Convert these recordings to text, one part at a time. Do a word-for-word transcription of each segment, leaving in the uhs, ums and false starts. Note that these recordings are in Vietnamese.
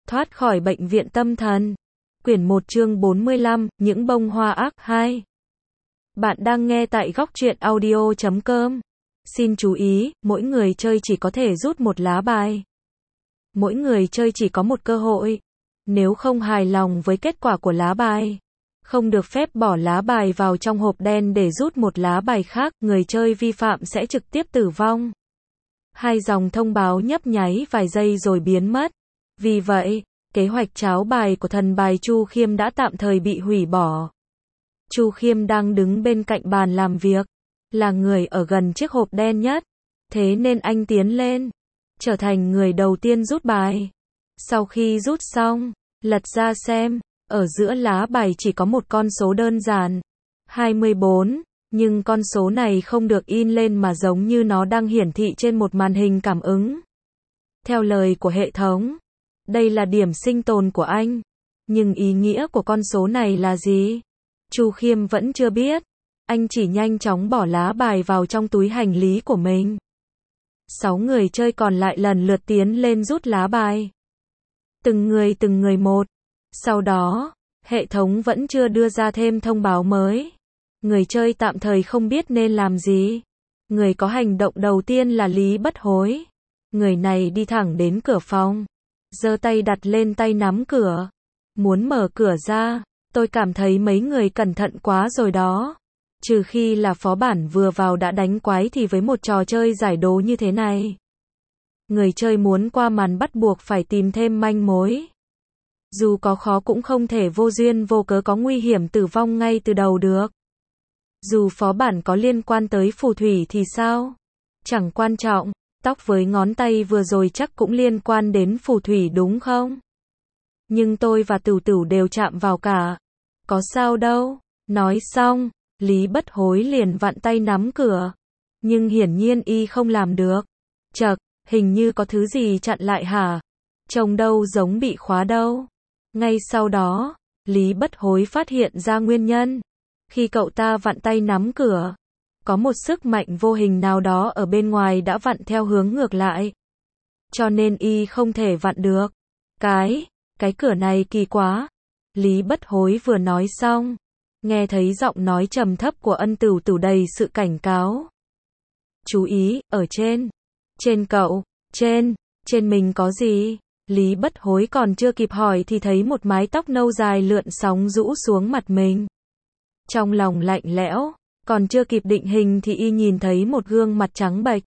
Thoát khỏi bệnh viện tâm thần. Quyển một chương bốn mươi lăm, những bông hoa ác hai. Bạn đang nghe tại góc truyện audio chấm com. Xin chú ý, mỗi người chơi chỉ có thể rút một lá bài. Mỗi người chơi chỉ có một cơ hội. Nếu không hài lòng với kết quả của lá bài, không được phép bỏ lá bài vào trong hộp đen để rút một lá bài khác, người chơi vi phạm sẽ trực tiếp tử vong. Hai dòng thông báo nhấp nháy vài giây rồi biến mất. Vì vậy, kế hoạch tráo bài của thần bài Chu Khiêm đã tạm thời bị hủy bỏ. Chu Khiêm đang đứng bên cạnh bàn làm việc, là người ở gần chiếc hộp đen nhất, thế nên anh tiến lên, trở thành người đầu tiên rút bài. Sau khi rút xong, lật ra xem, ở giữa lá bài chỉ có một con số đơn giản, hai mươi bốn, nhưng con số này không được in lên mà giống như nó đang hiển thị trên một màn hình cảm ứng. Theo lời của hệ thống, đây là điểm sinh tồn của anh. Nhưng ý nghĩa của con số này là gì? Chu Khiêm vẫn chưa biết. Anh chỉ nhanh chóng bỏ lá bài vào trong túi hành lý của mình. Sáu người chơi còn lại lần lượt tiến lên rút lá bài. Từng người từng người một. Sau đó, hệ thống vẫn chưa đưa ra thêm thông báo mới. Người chơi tạm thời không biết nên làm gì. Người có hành động đầu tiên là Lý Bất Hối. Người này đi thẳng đến cửa phòng, giơ tay đặt lên tay nắm cửa, muốn mở cửa ra. Tôi cảm thấy mấy người cẩn thận quá rồi đó. Trừ khi là phó bản vừa vào đã đánh quái thì với một trò chơi giải đố như thế này, người chơi muốn qua màn bắt buộc phải tìm thêm manh mối. Dù có khó cũng không thể vô duyên vô cớ có nguy hiểm tử vong ngay từ đầu được. Dù phó bản có liên quan tới phù thủy thì sao? Chẳng quan trọng. Tóc với ngón tay vừa rồi chắc cũng liên quan đến phù thủy đúng không? Nhưng tôi và Tửu Tửu đều chạm vào cả. Có sao đâu. Nói xong, Lý Bất Hối liền vặn tay nắm cửa. Nhưng hiển nhiên y không làm được. Chậc, hình như có thứ gì chặn lại hả? Trông đâu giống bị khóa đâu. Ngay sau đó, Lý Bất Hối phát hiện ra nguyên nhân. Khi cậu ta vặn tay nắm cửa, có một sức mạnh vô hình nào đó ở bên ngoài đã vặn theo hướng ngược lại. Cho nên y không thể vặn được. Cái, cái cửa này kỳ quá. Lý Bất Hối vừa nói xong, nghe thấy giọng nói trầm thấp của Ân Tửu Tửu đầy sự cảnh cáo. Chú ý, ở trên. Trên cậu, trên, trên mình có gì? Lý Bất Hối còn chưa kịp hỏi thì thấy một mái tóc nâu dài lượn sóng rũ xuống mặt mình. Trong lòng lạnh lẽo. Còn chưa kịp định hình thì y nhìn thấy một gương mặt trắng bệch.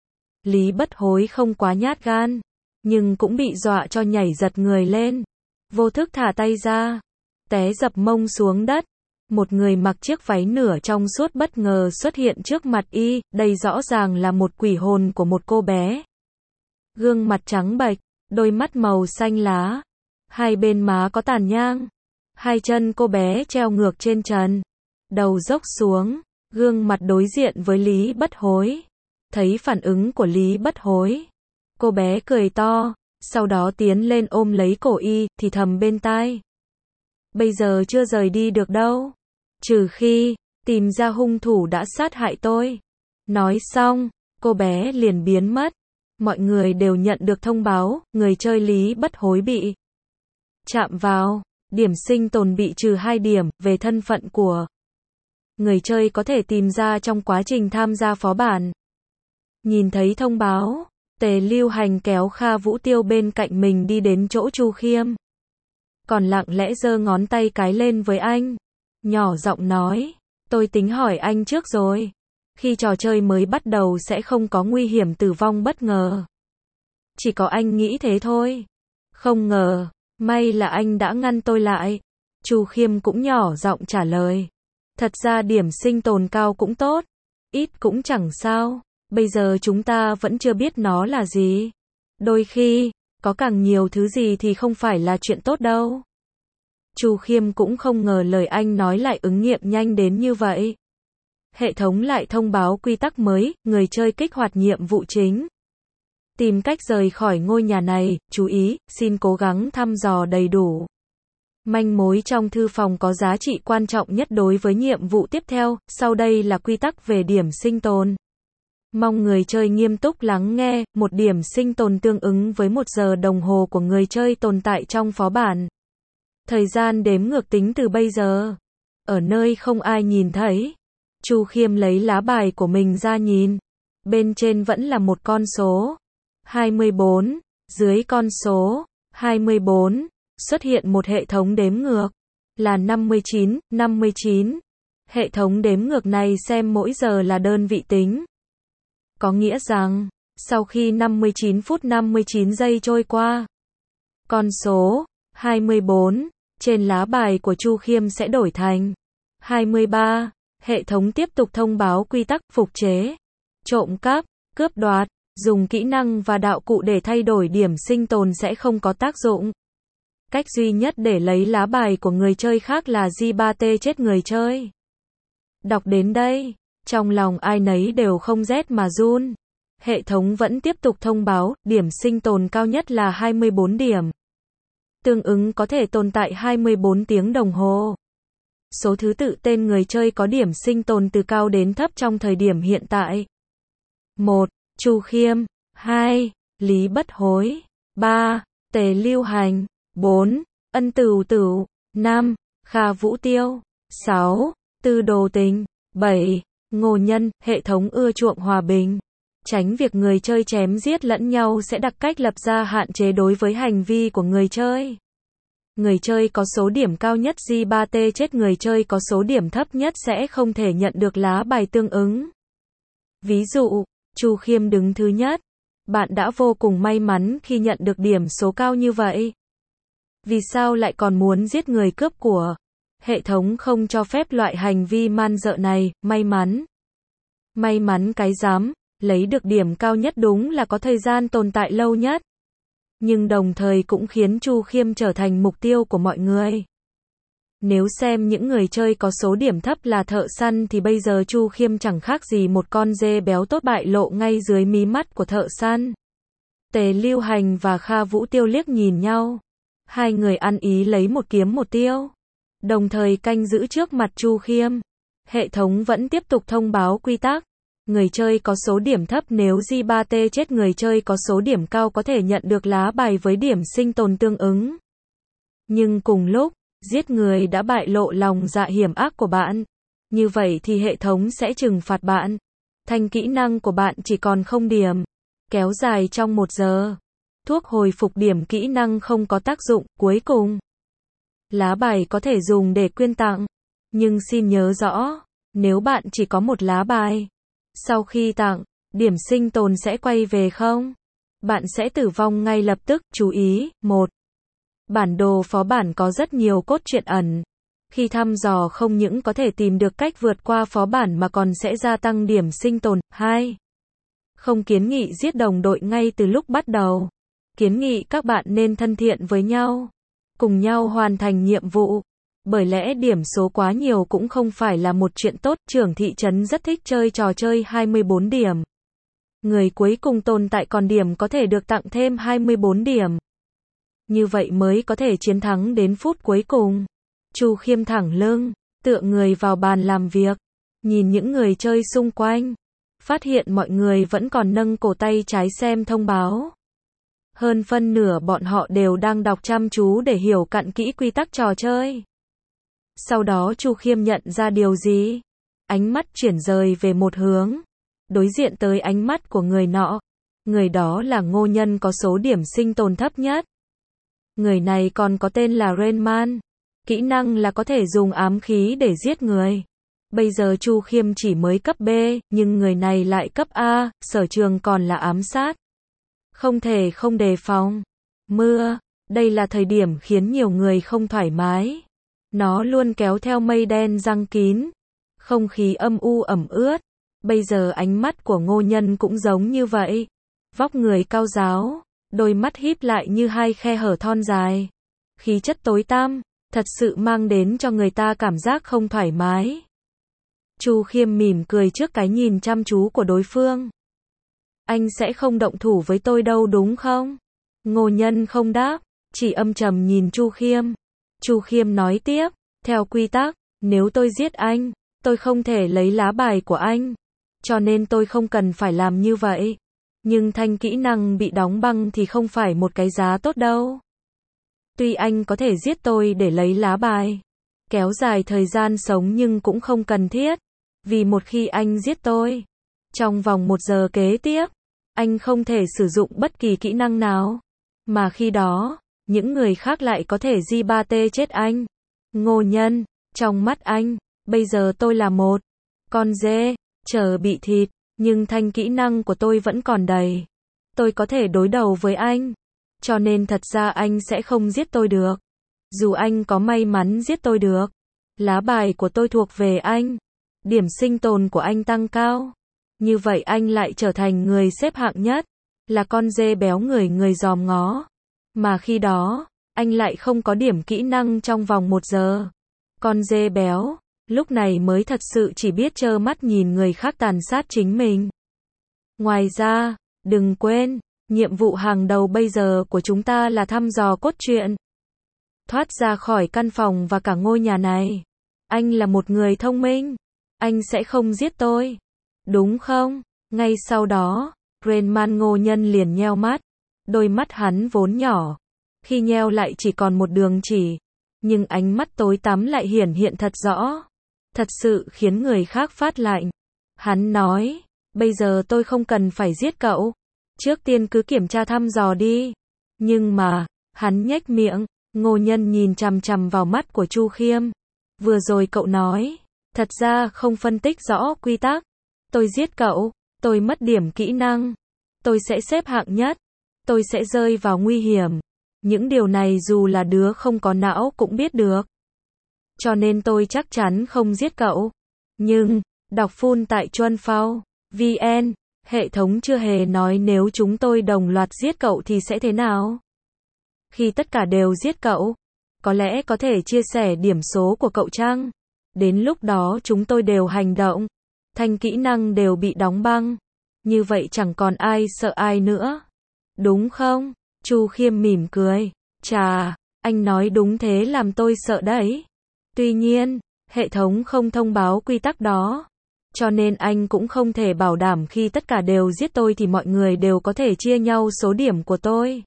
Lý Bất Hối không quá nhát gan, nhưng cũng bị dọa cho nhảy giật người lên. Vô thức thả tay ra, té dập mông xuống đất. Một người mặc chiếc váy nửa trong suốt bất ngờ xuất hiện trước mặt y, đây rõ ràng là một quỷ hồn của một cô bé. Gương mặt trắng bệch, đôi mắt màu xanh lá, hai bên má có tàn nhang, hai chân cô bé treo ngược trên trần, đầu dốc xuống. Gương mặt đối diện với Lý Bất Hối. Thấy phản ứng của Lý Bất Hối, cô bé cười to, sau đó tiến lên ôm lấy cổ y, thì thầm bên tai. Bây giờ chưa rời đi được đâu. Trừ khi, tìm ra hung thủ đã sát hại tôi. Nói xong, cô bé liền biến mất. Mọi người đều nhận được thông báo, người chơi Lý Bất Hối bị chạm vào. Điểm sinh tồn bị trừ hai điểm, về thân phận của người chơi có thể tìm ra trong quá trình tham gia phó bản. Nhìn thấy thông báo, Tề Lưu Hành kéo Kha Vũ Tiêu bên cạnh mình đi đến chỗ Chu Khiêm. Còn lặng lẽ giơ ngón tay cái lên với anh. Nhỏ giọng nói, tôi tính hỏi anh trước rồi. Khi trò chơi mới bắt đầu sẽ không có nguy hiểm tử vong bất ngờ. Chỉ có anh nghĩ thế thôi. Không ngờ, may là anh đã ngăn tôi lại. Chu Khiêm cũng nhỏ giọng trả lời. Thật ra điểm sinh tồn cao cũng tốt, ít cũng chẳng sao, bây giờ chúng ta vẫn chưa biết nó là gì. Đôi khi, có càng nhiều thứ gì thì không phải là chuyện tốt đâu. Chu Khiêm cũng không ngờ lời anh nói lại ứng nghiệm nhanh đến như vậy. Hệ thống lại thông báo quy tắc mới, người chơi kích hoạt nhiệm vụ chính. Tìm cách rời khỏi ngôi nhà này, chú ý, xin cố gắng thăm dò đầy đủ manh mối trong thư phòng có giá trị quan trọng nhất đối với nhiệm vụ tiếp theo. Sau đây là quy tắc về điểm sinh tồn. Mong người chơi nghiêm túc lắng nghe, một điểm sinh tồn tương ứng với một giờ đồng hồ của người chơi tồn tại trong phó bản. Thời gian đếm ngược tính từ bây giờ. Ở nơi không ai nhìn thấy, Chu Khiêm lấy lá bài của mình ra nhìn. Bên trên vẫn là một con số hai mươi bốn, dưới con số hai mươi bốn xuất hiện một hệ thống đếm ngược là năm mươi chín, năm mươi chín. Hệ thống đếm ngược này xem mỗi giờ là đơn vị tính. Có nghĩa rằng, sau khi năm mươi chín phút năm mươi chín giây trôi qua, con số hai mươi bốn trên lá bài của Chu Khiêm sẽ đổi thành hai mươi ba. Hệ thống tiếp tục thông báo quy tắc phục chế, trộm cắp, cướp đoạt, dùng kỹ năng và đạo cụ để thay đổi điểm sinh tồn sẽ không có tác dụng. Cách duy nhất để lấy lá bài của người chơi khác là giê ba tê chết người chơi. Đọc đến đây, trong lòng ai nấy đều không rét mà run. Hệ thống vẫn tiếp tục thông báo, điểm sinh tồn cao nhất là hai mươi bốn điểm. Tương ứng có thể tồn tại hai mươi bốn tiếng đồng hồ. Số thứ tự tên người chơi có điểm sinh tồn từ cao đến thấp trong thời điểm hiện tại. một. Chu Khiêm. hai. Lý Bất Hối. ba. Tề Lưu Hành. bốn. Ân Tửu Tửu. năm. Kha Vũ Tiêu. sáu. Tư Đồ Tình. bảy. Ngô Nhân. Hệ thống ưa chuộng hòa bình. Tránh việc người chơi chém giết lẫn nhau sẽ đặt cách lập ra hạn chế đối với hành vi của người chơi. Người chơi có số điểm cao nhất giê ba tê chết người chơi có số điểm thấp nhất sẽ không thể nhận được lá bài tương ứng. Ví dụ, Chu Khiêm đứng thứ nhất. Bạn đã vô cùng may mắn khi nhận được điểm số cao như vậy. Vì sao lại còn muốn giết người cướp của? Hệ thống không cho phép loại hành vi man dợ này, may mắn. May mắn cái dám, lấy được điểm cao nhất đúng là có thời gian tồn tại lâu nhất. Nhưng đồng thời cũng khiến Chu Khiêm trở thành mục tiêu của mọi người. Nếu xem những người chơi có số điểm thấp là thợ săn thì bây giờ Chu Khiêm chẳng khác gì một con dê béo tốt bại lộ ngay dưới mí mắt của thợ săn. Tề Lưu Hành và Kha Vũ Tiêu liếc nhìn nhau. Hai người ăn ý lấy một kiếm một tiêu. Đồng thời canh giữ trước mặt Chu Khiêm. Hệ thống vẫn tiếp tục thông báo quy tắc. Người chơi có số điểm thấp nếu giê ba tê chết người chơi có số điểm cao có thể nhận được lá bài với điểm sinh tồn tương ứng. Nhưng cùng lúc, giết người đã bại lộ lòng dạ hiểm ác của bạn. Như vậy thì hệ thống sẽ trừng phạt bạn. Thanh kỹ năng của bạn chỉ còn không điểm. Kéo dài trong một giờ. Thuốc hồi phục điểm kỹ năng không có tác dụng. Cuối cùng, lá bài có thể dùng để quyên tặng. Nhưng xin nhớ rõ, nếu bạn chỉ có một lá bài, sau khi tặng, điểm sinh tồn sẽ quay về không? Bạn sẽ tử vong ngay lập tức. Chú ý, một. Bản đồ phó bản có rất nhiều cốt truyện ẩn. Khi thăm dò không những có thể tìm được cách vượt qua phó bản mà còn sẽ gia tăng điểm sinh tồn. hai. Không kiến nghị giết đồng đội ngay từ lúc bắt đầu. Kiến nghị các bạn nên thân thiện với nhau. Cùng nhau hoàn thành nhiệm vụ. Bởi lẽ điểm số quá nhiều cũng không phải là một chuyện tốt. Trưởng thị trấn rất thích chơi trò chơi hai mươi bốn điểm. Người cuối cùng tồn tại còn điểm có thể được tặng thêm hai mươi bốn điểm. Như vậy mới có thể chiến thắng đến phút cuối cùng. Chu Khiêm thẳng lưng, tựa người vào bàn làm việc, nhìn những người chơi xung quanh, phát hiện mọi người vẫn còn nâng cổ tay trái xem thông báo. Hơn phân nửa bọn họ đều đang đọc chăm chú để hiểu cặn kỹ quy tắc trò chơi. Sau đó Chu Khiêm nhận ra điều gì? Ánh mắt chuyển rời về một hướng, đối diện tới ánh mắt của người nọ. Người đó là Ngô Nhân có số điểm sinh tồn thấp nhất. Người này còn có tên là Rainman. Kỹ năng là có thể dùng ám khí để giết người. Bây giờ Chu Khiêm chỉ mới cấp B, nhưng người này lại cấp A, sở trường còn là ám sát. Không thể không đề phòng. Mưa, đây là thời điểm khiến nhiều người không thoải mái. Nó luôn kéo theo mây đen giăng kín. Không khí âm u ẩm ướt. Bây giờ ánh mắt của Ngô Nhân cũng giống như vậy. Vóc người cao ráo, đôi mắt híp lại như hai khe hở thon dài. Khí chất tối tăm, thật sự mang đến cho người ta cảm giác không thoải mái. Chu Khiêm mỉm cười trước cái nhìn chăm chú của đối phương. Anh sẽ không động thủ với tôi đâu đúng không? Ngô Nhân không đáp, chỉ âm trầm nhìn Chu Khiêm. Chu Khiêm nói tiếp, theo quy tắc, nếu tôi giết anh, tôi không thể lấy lá bài của anh. cho nên tôi không cần phải làm như vậy. Nhưng thanh kỹ năng bị đóng băng thì không phải một cái giá tốt đâu. Tuy anh có thể giết tôi để lấy lá bài, kéo dài thời gian sống nhưng cũng không cần thiết. Vì một khi anh giết tôi, trong vòng một giờ kế tiếp, anh không thể sử dụng bất kỳ kỹ năng nào. Mà khi đó, những người khác lại có thể gi ba tê chết anh. Ngô Nhân, trong mắt anh, bây giờ tôi là một con dê, chờ bị thịt, nhưng thanh kỹ năng của tôi vẫn còn đầy. Tôi có thể đối đầu với anh. Cho nên thật ra anh sẽ không giết tôi được. Dù anh có may mắn giết tôi được, lá bài của tôi thuộc về anh. Điểm sinh tồn của anh tăng cao. Như vậy anh lại trở thành người xếp hạng nhất, là con dê béo người người dòm ngó. Mà khi đó, anh lại không có điểm kỹ năng trong vòng một giờ. Con dê béo, lúc này mới thật sự chỉ biết trơ mắt nhìn người khác tàn sát chính mình. Ngoài ra, đừng quên, nhiệm vụ hàng đầu bây giờ của chúng ta là thăm dò cốt truyện. Thoát ra khỏi căn phòng và cả ngôi nhà này. Anh là một người thông minh. Anh sẽ không giết tôi. Đúng không? Ngay sau đó, Greenman Ngô Nhân liền nheo mắt. Đôi mắt hắn vốn nhỏ. Khi nheo lại chỉ còn một đường chỉ. Nhưng ánh mắt tối tăm lại hiển hiện thật rõ. Thật sự khiến người khác phát lạnh. Hắn nói, bây giờ tôi không cần phải giết cậu. Trước tiên cứ kiểm tra thăm dò đi. Nhưng mà, hắn nhếch miệng. Ngô Nhân nhìn chằm chằm vào mắt của Chu Khiêm. Vừa rồi cậu nói, thật ra không phân tích rõ quy tắc. Tôi giết cậu, tôi mất điểm kỹ năng. Tôi sẽ xếp hạng nhất. Tôi sẽ rơi vào nguy hiểm. Những điều này dù là đứa không có não cũng biết được. Cho nên tôi chắc chắn không giết cậu. Nhưng, đọc full tại Chuan Phao vê en, hệ thống chưa hề nói nếu chúng tôi đồng loạt giết cậu thì sẽ thế nào. Khi tất cả đều giết cậu, có lẽ có thể chia sẻ điểm số của cậu chăng? Đến lúc đó chúng tôi đều hành động. Thanh kỹ năng đều bị đóng băng. Như vậy chẳng còn ai sợ ai nữa. Đúng không? Chu Khiêm mỉm cười. Chà, anh nói đúng thế làm tôi sợ đấy. Tuy nhiên, hệ thống không thông báo quy tắc đó. Cho nên anh cũng không thể bảo đảm khi tất cả đều giết tôi thì mọi người đều có thể chia nhau số điểm của tôi.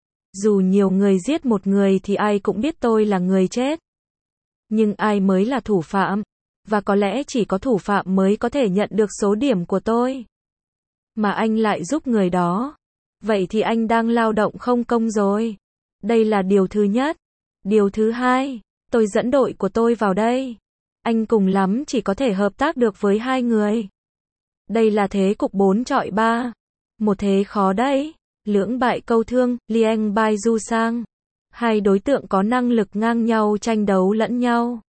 Dù nhiều người giết một người thì ai cũng biết tôi là người chết. Nhưng ai mới là thủ phạm? Và có lẽ chỉ có thủ phạm mới có thể nhận được số điểm của tôi. Mà anh lại giúp người đó. Vậy thì anh đang lao động không công rồi. Đây là điều thứ nhất. Điều thứ hai, tôi dẫn đội của tôi vào đây. Anh cùng lắm chỉ có thể hợp tác được với hai người. Đây là thế cục bốn chọi ba. Một thế khó đấy. Lưỡng bại câu thương, Liang Bai Du Sang. Hai đối tượng có năng lực ngang nhau tranh đấu lẫn nhau.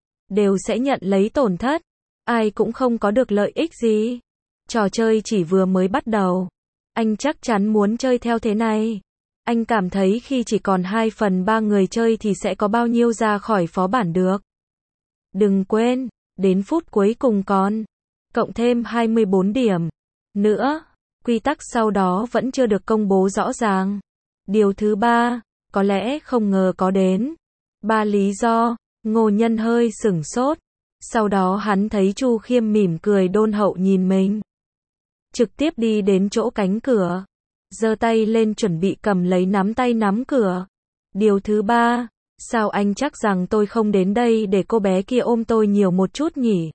Đều sẽ nhận lấy tổn thất. Ai cũng không có được lợi ích gì. Trò chơi chỉ vừa mới bắt đầu. Anh chắc chắn muốn chơi theo thế này. Anh cảm thấy khi chỉ còn hai phần ba người chơi thì sẽ có bao nhiêu ra khỏi phó bản được. Đừng quên, đến phút cuối cùng còn cộng thêm hai mươi bốn điểm nữa. Quy tắc sau đó vẫn chưa được công bố rõ ràng. Điều thứ ba, có lẽ không ngờ có đến ba lý do. Ngô Nhân hơi sửng sốt. Sau đó hắn thấy Chu Khiêm mỉm cười đôn hậu nhìn mình. Trực tiếp đi đến chỗ cánh cửa. Giơ tay lên chuẩn bị cầm lấy nắm tay nắm cửa. Điều thứ ba, sao anh chắc rằng tôi không đến đây để cô bé kia ôm tôi nhiều một chút nhỉ?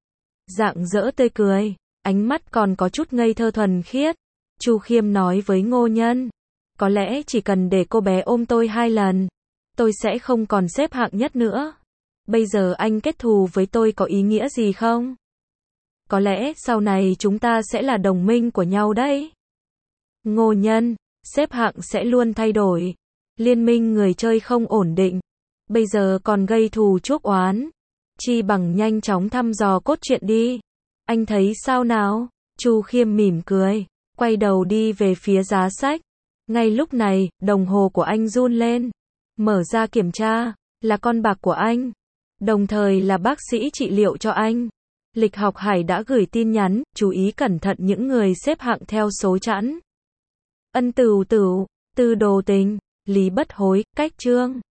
Rạng rỡ tươi cười, ánh mắt còn có chút ngây thơ thuần khiết. Chu Khiêm nói với Ngô Nhân. Có lẽ chỉ cần để cô bé ôm tôi hai lần, tôi sẽ không còn xếp hạng nhất nữa. Bây giờ anh kết thù với tôi có ý nghĩa gì không? Có lẽ sau này chúng ta sẽ là đồng minh của nhau đấy. Ngô Nhân, xếp hạng sẽ luôn thay đổi. Liên minh người chơi không ổn định. Bây giờ còn gây thù chuốc oán. Chi bằng nhanh chóng thăm dò cốt truyện đi. Anh thấy sao nào? Chu Khiêm mỉm cười, quay đầu đi về phía giá sách. Ngay lúc này, đồng hồ của anh run lên. Mở ra kiểm tra, là con bạc của anh. Đồng thời là bác sĩ trị liệu cho anh. Lịch học Hải đã gửi tin nhắn, chú ý cẩn thận những người xếp hạng theo số chẵn. Ân Tửu Tửu, Tư Đồ Tình, Lý Bất Hối, Cách Chương.